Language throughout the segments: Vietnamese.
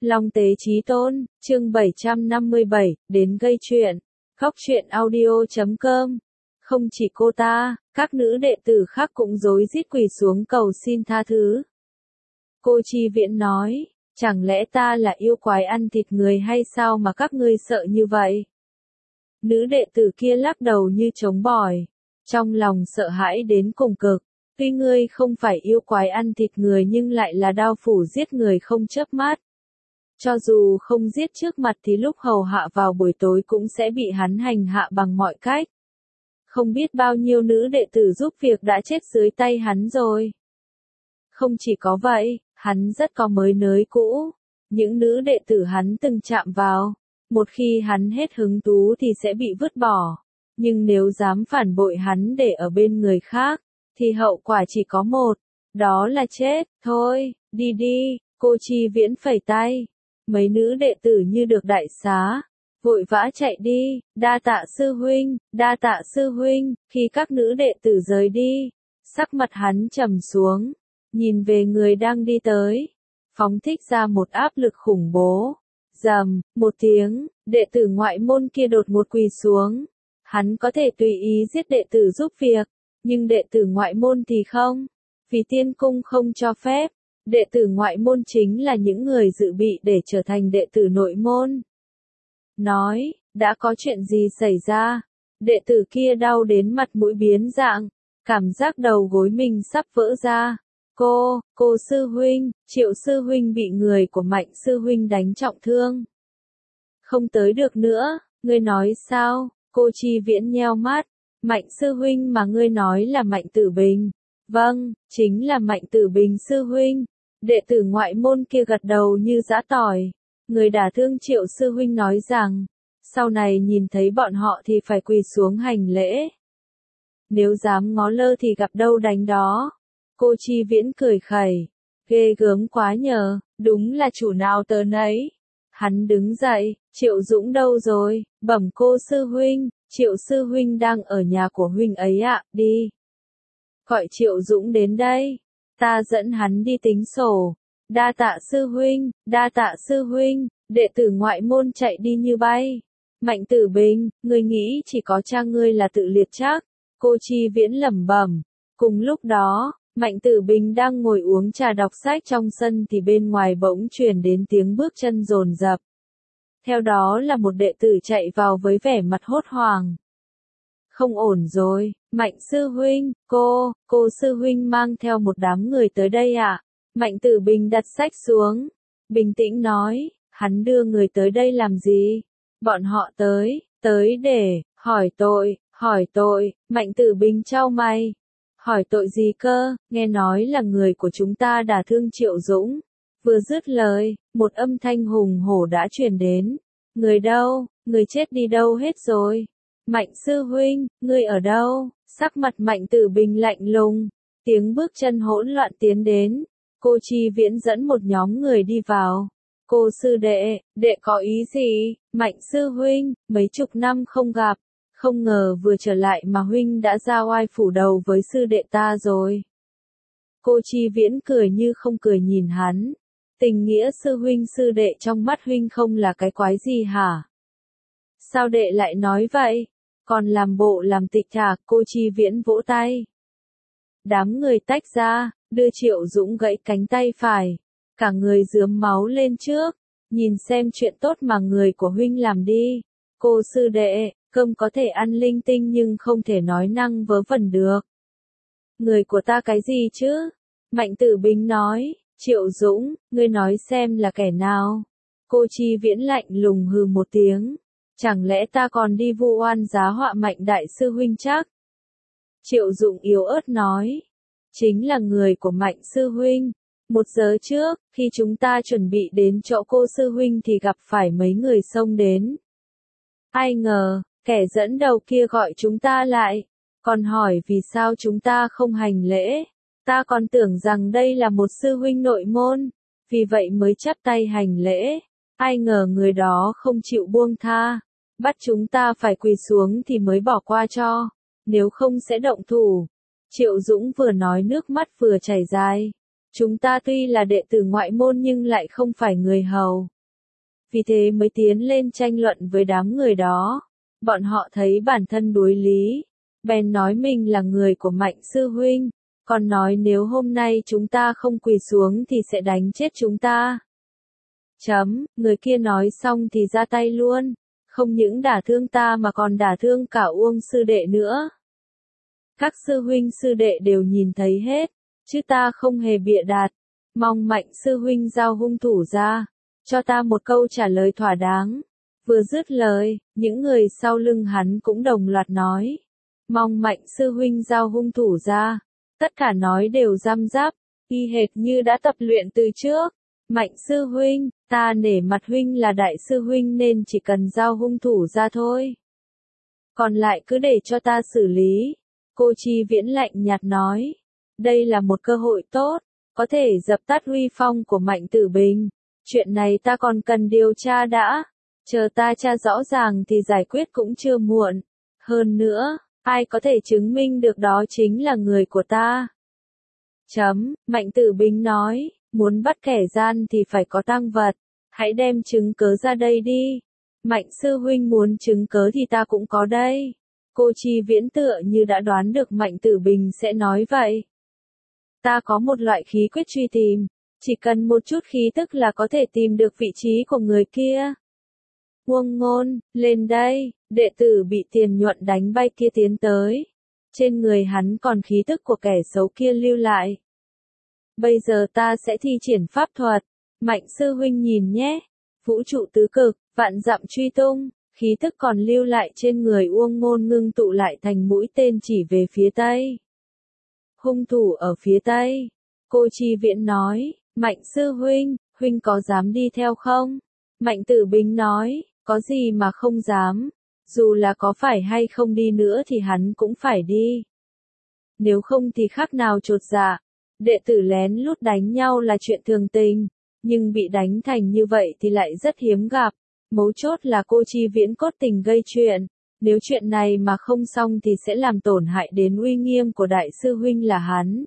Long Tế Chí Tôn, chương 757, đến gây chuyện. Góc truyện audio.com. Không chỉ cô ta, các nữ đệ tử khác cũng rối rít quỳ xuống cầu xin tha thứ. Cô Chi Viễn nói, chẳng lẽ ta là yêu quái ăn thịt người hay sao mà các ngươi sợ như vậy? Nữ đệ tử kia lắc đầu như trống bỏi, trong lòng sợ hãi đến cùng cực. Tuy ngươi không phải yêu quái ăn thịt người nhưng lại là đao phủ giết người không chớp mắt. Cho dù không giết trước mặt thì lúc hầu hạ vào buổi tối cũng sẽ bị hắn hành hạ bằng mọi cách. Không biết bao nhiêu nữ đệ tử giúp việc đã chết dưới tay hắn rồi. Không chỉ có vậy, hắn rất có mới nới cũ. Những nữ đệ tử hắn từng chạm vào, một khi hắn hết hứng thú thì sẽ bị vứt bỏ. Nhưng nếu dám phản bội hắn để ở bên người khác, thì hậu quả chỉ có một, đó là chết. Thôi, đi đi, cô Chi Viễn phẩy tay. Mấy nữ đệ tử như được đại xá, vội vã chạy đi, đa tạ sư huynh, đa tạ sư huynh. Khi các nữ đệ tử rời đi, sắc mặt hắn trầm xuống, nhìn về người đang đi tới, phóng thích ra một áp lực khủng bố. Rầm, một tiếng, đệ tử ngoại môn kia đột ngột quỳ xuống. Hắn có thể tùy ý giết đệ tử giúp việc, nhưng đệ tử ngoại môn thì không, vì tiên cung không cho phép. Đệ tử ngoại môn chính là những người dự bị để trở thành đệ tử nội môn. Nói, đã có chuyện gì xảy ra? Đệ tử kia đau đến mặt mũi biến dạng, cảm giác đầu gối mình sắp vỡ ra. Cô sư huynh, Triệu sư huynh bị người của Mạnh sư huynh đánh trọng thương. Không tới được nữa, ngươi nói sao? Cô Chi Viễn nheo mắt, Mạnh sư huynh mà ngươi nói là Mạnh Tử Bình. Vâng, chính là Mạnh Tử Bình sư huynh. Đệ tử ngoại môn kia gật đầu như giã tỏi. Người đả thương Triệu sư huynh nói rằng, sau này nhìn thấy bọn họ thì phải quỳ xuống hành lễ. Nếu dám ngó lơ thì gặp đâu đánh đó. Cô Chi Viễn cười khẩy, ghê gớm quá nhờ, đúng là chủ nào tớ nấy. Hắn đứng dậy, Triệu Dũng đâu rồi? Bẩm cô sư huynh, Triệu sư huynh đang ở nhà của huynh ấy ạ, đi. Gọi Triệu Dũng đến đây. Ta dẫn hắn đi tính sổ. Đa tạ sư huynh, đa tạ sư huynh. Đệ tử ngoại môn chạy đi như bay. Mạnh Tử Bình, ngươi nghĩ chỉ có cha ngươi là tự liệt chắc? Cô Chi Viễn lẩm bẩm. Cùng lúc đó, Mạnh Tử Bình đang ngồi uống trà đọc sách trong sân thì bên ngoài bỗng truyền đến tiếng bước chân dồn dập. Theo đó là một đệ tử chạy vào với vẻ mặt hốt hoảng. Không ổn rồi, Mạnh sư huynh, cô sư huynh mang theo một đám người tới đây ạ. Mạnh Tử Bình đặt sách xuống, bình tĩnh nói, hắn đưa người tới đây làm gì? Bọn họ tới để, hỏi tội, Mạnh Tử Bình chau mày. Hỏi tội gì cơ, nghe nói là người của chúng ta đả thương Triệu Dũng. Vừa dứt lời, một âm thanh hùng hổ đã truyền đến. Người đâu, người chết đi đâu hết rồi? Mạnh sư huynh, ngươi ở đâu? Sắc mặt Mạnh Tử Bình lạnh lùng, tiếng bước chân hỗn loạn tiến đến. Cô Chi Viễn dẫn một nhóm người đi vào. Cô sư đệ có ý gì? Mạnh sư huynh, mấy chục năm không gặp, không ngờ vừa trở lại mà huynh đã ra oai phủ đầu với sư đệ ta rồi. Cô Chi Viễn cười như không cười nhìn hắn. Tình nghĩa sư huynh sư đệ trong mắt huynh không là cái quái gì hả? Sao đệ lại nói vậy? Còn làm bộ làm tịch thạc. Cô Chi Viễn vỗ tay. Đám người tách ra, đưa Triệu Dũng gãy cánh tay phải. Cả người rướm máu lên trước. Nhìn xem chuyện tốt mà người của huynh làm đi. Cô sư đệ, cơm có thể ăn linh tinh nhưng không thể nói năng vớ vẩn được. Người của ta cái gì chứ? Mạnh Tử Bình nói. Triệu Dũng, ngươi nói xem là kẻ nào? Cô Chi Viễn lạnh lùng hừ một tiếng. Chẳng lẽ ta còn đi vu oan giá họa Mạnh đại sư huynh chắc? Triệu Dũng yếu ớt nói. Chính là người của Mạnh sư huynh. 1 giờ trước, khi chúng ta chuẩn bị đến chỗ cô sư huynh thì gặp phải mấy người xông đến. Ai ngờ, kẻ dẫn đầu kia gọi chúng ta lại, còn hỏi vì sao chúng ta không hành lễ. Ta còn tưởng rằng đây là một sư huynh nội môn, vì vậy mới chắp tay hành lễ. Ai ngờ người đó không chịu buông tha, bắt chúng ta phải quỳ xuống thì mới bỏ qua cho, nếu không sẽ động thủ. Triệu Dũng vừa nói nước mắt vừa chảy dài. Chúng ta tuy là đệ tử ngoại môn nhưng lại không phải người hầu. Vì thế mới tiến lên tranh luận với đám người đó. Bọn họ thấy bản thân đối lý, bèn nói mình là người của Mạnh sư huynh, còn nói nếu hôm nay chúng ta không quỳ xuống thì sẽ đánh chết chúng ta. Người kia nói xong thì ra tay luôn, không những đả thương ta mà còn đả thương cả Uông sư đệ nữa. Các sư huynh sư đệ đều nhìn thấy hết, chứ ta không hề bịa đặt, mong Mạnh sư huynh giao hung thủ ra, cho ta một câu trả lời thỏa đáng. Vừa dứt lời, những người sau lưng hắn cũng đồng loạt nói, mong Mạnh sư huynh giao hung thủ ra. Tất cả nói đều răm rắp, y hệt như đã tập luyện từ trước. Mạnh sư huynh, ta nể mặt huynh là đại sư huynh nên chỉ cần giao hung thủ ra thôi. Còn lại cứ để cho ta xử lý. Cô Chi Viễn lạnh nhạt nói, đây là một cơ hội tốt, có thể dập tắt uy phong của Mạnh Tử Bình. Chuyện này ta còn cần điều tra đã, chờ ta tra rõ ràng thì giải quyết cũng chưa muộn. Hơn nữa, ai có thể chứng minh được đó chính là người của ta. Mạnh Tử Bình nói, muốn bắt kẻ gian thì phải có tang vật, hãy đem chứng cớ ra đây đi. Mạnh sư huynh muốn chứng cớ thì ta cũng có đây. Cô Chi Viễn tựa như đã đoán được Mạnh Tử Bình sẽ nói vậy. Ta có một loại khí quyết truy tìm, chỉ cần một chút khí tức là có thể tìm được vị trí của người kia. Uông Ngôn, lên đây, đệ tử bị Tiền Nhuận đánh bay kia tiến tới. Trên người hắn còn khí tức của kẻ xấu kia lưu lại. Bây giờ ta sẽ thi triển pháp thuật. Mạnh sư huynh nhìn nhé. Vũ trụ tứ cực, vạn dặm truy tung, khí tức còn lưu lại trên người Uông Ngôn ngưng tụ lại thành mũi tên chỉ về phía tây. Hung thủ ở phía tây. Cô Chi Viễn nói, Mạnh sư huynh, huynh có dám đi theo không? Mạnh Tử Bình nói, có gì mà không dám, dù là có phải hay không đi nữa thì hắn cũng phải đi. Nếu không thì khác nào chột dạ, đệ tử lén lút đánh nhau là chuyện thường tình, nhưng bị đánh thành như vậy thì lại rất hiếm gặp. Mấu chốt là cô Chi Viễn cốt tình gây chuyện, nếu chuyện này mà không xong thì sẽ làm tổn hại đến uy nghiêm của đại sư huynh là hắn.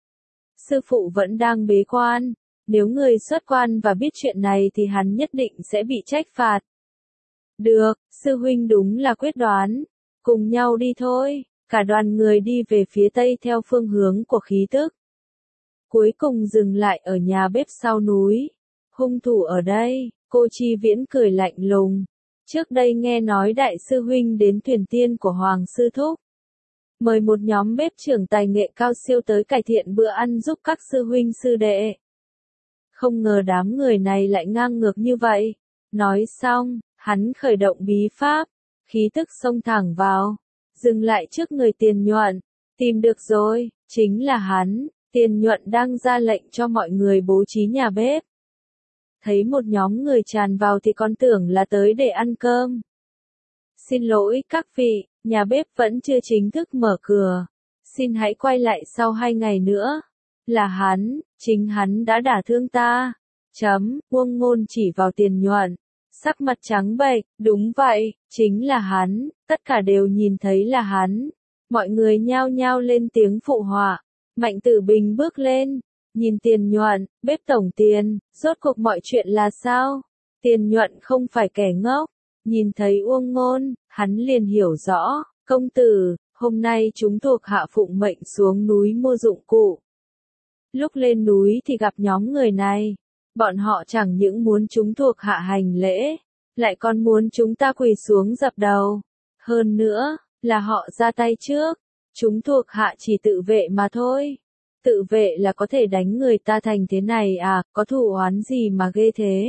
Sư phụ vẫn đang bế quan, nếu người xuất quan và biết chuyện này thì hắn nhất định sẽ bị trách phạt. Được, sư huynh đúng là quyết đoán, cùng nhau đi thôi. Cả đoàn người đi về phía tây theo phương hướng của khí tức. Cuối cùng dừng lại ở nhà bếp sau núi. Hung thủ ở đây, cô Chi Viễn cười lạnh lùng. Trước đây nghe nói đại sư huynh đến thuyền tiên của Hoàng Sư Thúc. Mời một nhóm bếp trưởng tài nghệ cao siêu tới cải thiện bữa ăn giúp các sư huynh sư đệ. Không ngờ đám người này lại ngang ngược như vậy. Nói xong, hắn khởi động bí pháp, khí tức xông thẳng vào. Dừng lại trước người Tiền Nhuận, tìm được rồi, chính là hắn. Tiền Nhuận đang ra lệnh cho mọi người bố trí nhà bếp. Thấy một nhóm người tràn vào thì con tưởng là tới để ăn cơm. Xin lỗi các vị, nhà bếp vẫn chưa chính thức mở cửa. Xin hãy quay lại sau 2 ngày nữa. Là hắn, chính hắn đã đả thương ta. Uông Ngôn chỉ vào Tiền Nhuận. Sắc mặt trắng bệch, đúng vậy, chính là hắn, tất cả đều nhìn thấy là hắn. Mọi người nhao nhao lên tiếng phụ họa. Mạnh Tử Bình bước lên, nhìn Tiền Nhuận, bếp tổng Tiền, rốt cuộc mọi chuyện là sao? Tiền Nhuận không phải kẻ ngốc, nhìn thấy Uông Ngôn, hắn liền hiểu rõ, công tử, hôm nay chúng thuộc hạ phụng mệnh xuống núi mua dụng cụ. Lúc lên núi thì gặp nhóm người này. Bọn họ chẳng những muốn chúng thuộc hạ hành lễ, lại còn muốn chúng ta quỳ xuống dập đầu. Hơn nữa, là họ ra tay trước, chúng thuộc hạ chỉ tự vệ mà thôi. Tự vệ là có thể đánh người ta thành thế này à, có thù oán gì mà ghê thế?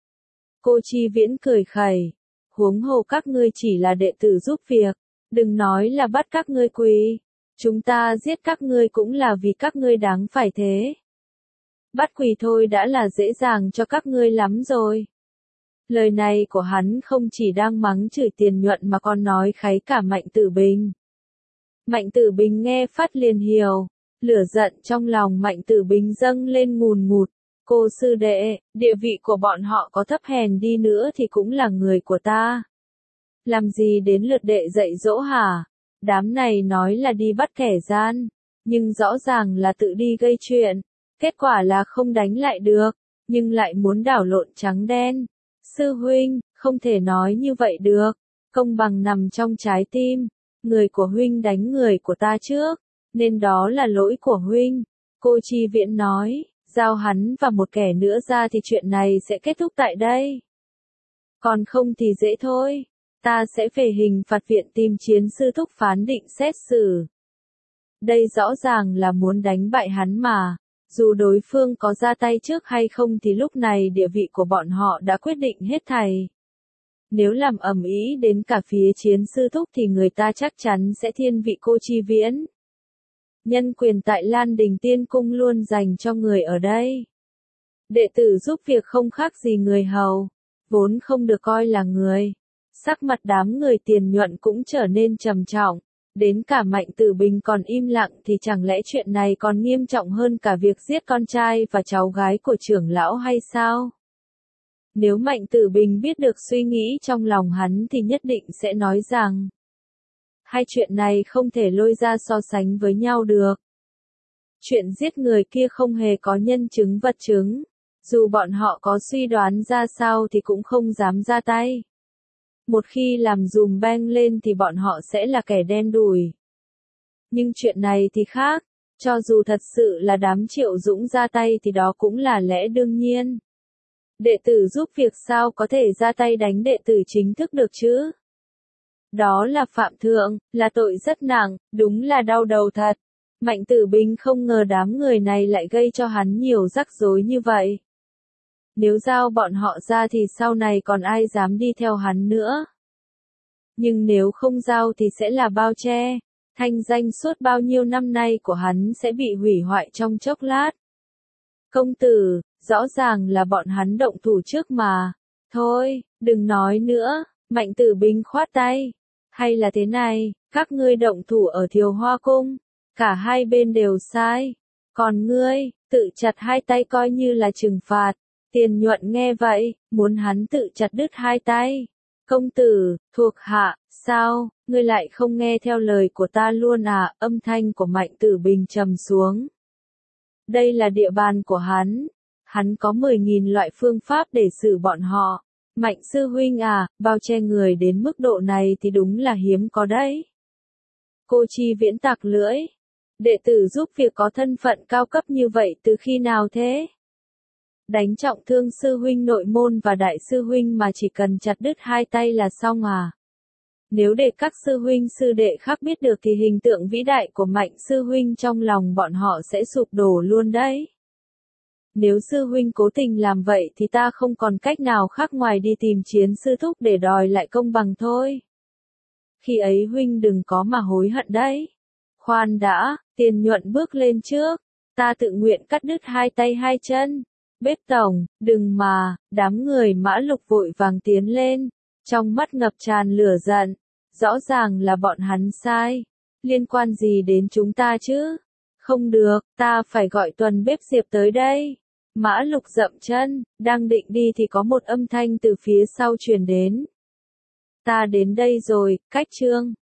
Cô Chi Viễn cười khẩy, huống hồ các ngươi chỉ là đệ tử giúp việc, đừng nói là bắt các ngươi quỳ. Chúng ta giết các ngươi cũng là vì các ngươi đáng phải thế. Bắt quỳ thôi đã là dễ dàng cho các ngươi lắm rồi. Lời này của hắn không chỉ đang mắng chửi Tiền Nhuận mà còn nói kháy cả Mạnh Tử Bình. Mạnh Tử Bình nghe phát liền hiểu, lửa giận trong lòng Mạnh Tử Bình dâng lên ngùn ngụt. Cô sư đệ, địa vị của bọn họ có thấp hèn đi nữa thì cũng là người của ta. Làm gì đến lượt đệ dạy dỗ hả? Đám này nói là đi bắt kẻ gian, nhưng rõ ràng là tự đi gây chuyện. Kết quả là không đánh lại được, nhưng lại muốn đảo lộn trắng đen. Sư huynh, không thể nói như vậy được, công bằng nằm trong trái tim, người của huynh đánh người của ta trước, nên đó là lỗi của huynh. Cô Chi Viễn nói, giao hắn và một kẻ nữa ra thì chuyện này sẽ kết thúc tại đây. Còn không thì dễ thôi, ta sẽ về hình phạt viện tìm chiến sư thúc phán định xét xử. Đây rõ ràng là muốn đánh bại hắn mà, dù đối phương có ra tay trước hay không thì lúc này địa vị của bọn họ đã quyết định hết thảy. Nếu làm ầm ĩ đến cả phía chiến sư thúc thì người ta chắc chắn sẽ thiên vị cô Chi Viễn. Nhân quyền tại Lan Đình Tiên Cung luôn dành cho người ở đây. Đệ tử giúp việc không khác gì người hầu, vốn không được coi là người. Sắc mặt đám người Tiền Nhuận cũng trở nên trầm trọng, đến cả Mạnh Tử Bình còn im lặng thì chẳng lẽ chuyện này còn nghiêm trọng hơn cả việc giết con trai và cháu gái của trưởng lão hay sao? Nếu Mạnh Tử Bình biết được suy nghĩ trong lòng hắn thì nhất định sẽ nói rằng hai chuyện này không thể lôi ra so sánh với nhau được. Chuyện giết người kia không hề có nhân chứng vật chứng, dù bọn họ có suy đoán ra sao thì cũng không dám ra tay. Một khi làm dùm beng lên thì bọn họ sẽ là kẻ đen đủi. Nhưng chuyện này thì khác, cho dù thật sự là đám Triệu Dũng ra tay thì đó cũng là lẽ đương nhiên. Đệ tử giúp việc sao có thể ra tay đánh đệ tử chính thức được chứ? Đó là phạm thượng, là tội rất nặng, đúng là đau đầu thật. Mạnh Tử Bình không ngờ đám người này lại gây cho hắn nhiều rắc rối như vậy. Nếu giao bọn họ ra thì sau này còn ai dám đi theo hắn nữa. Nhưng nếu không giao thì sẽ là bao che, thanh danh suốt bao nhiêu năm nay của hắn sẽ bị hủy hoại trong chốc lát. Công tử, rõ ràng là bọn hắn động thủ trước mà. Thôi, đừng nói nữa, Mạnh Tử Bình khoát tay. Hay là thế này, các ngươi động thủ ở Thiều Hoa Cung, cả hai bên đều sai. Còn ngươi, tự chặt hai tay coi như là trừng phạt. Tiền Nhuận nghe vậy, muốn hắn tự chặt đứt hai tay. Công tử, thuộc hạ, sao, ngươi lại không nghe theo lời của ta luôn à? Âm thanh của Mạnh Tử Bình trầm xuống. Đây là địa bàn của hắn có 10.000 loại phương pháp để xử bọn họ. Mạnh sư huynh à, bao che người đến mức độ này thì đúng là hiếm có đấy. Cô Chi Viễn tặc lưỡi. Đệ tử giúp việc có thân phận cao cấp như vậy từ khi nào thế? Đánh trọng thương sư huynh nội môn và đại sư huynh mà chỉ cần chặt đứt hai tay là xong à? Nếu để các sư huynh sư đệ khác biết được thì hình tượng vĩ đại của Mạnh sư huynh trong lòng bọn họ sẽ sụp đổ luôn đấy. Nếu sư huynh cố tình làm vậy thì ta không còn cách nào khác ngoài đi tìm chiến sư thúc để đòi lại công bằng thôi. Khi ấy huynh đừng có mà hối hận đấy. Khoan đã, Tiền Nhuận bước lên trước. Ta tự nguyện cắt đứt hai tay hai chân. Bếp tổng, đừng mà, đám người Mã Lục vội vàng tiến lên. Trong mắt ngập tràn lửa giận. Rõ ràng là bọn hắn sai. Liên quan gì đến chúng ta chứ? Không được, ta phải gọi Tuần Bếp Diệp tới đây. Mã Lục dậm chân, đang định đi thì có một âm thanh từ phía sau truyền đến. Ta đến đây rồi, cách chương.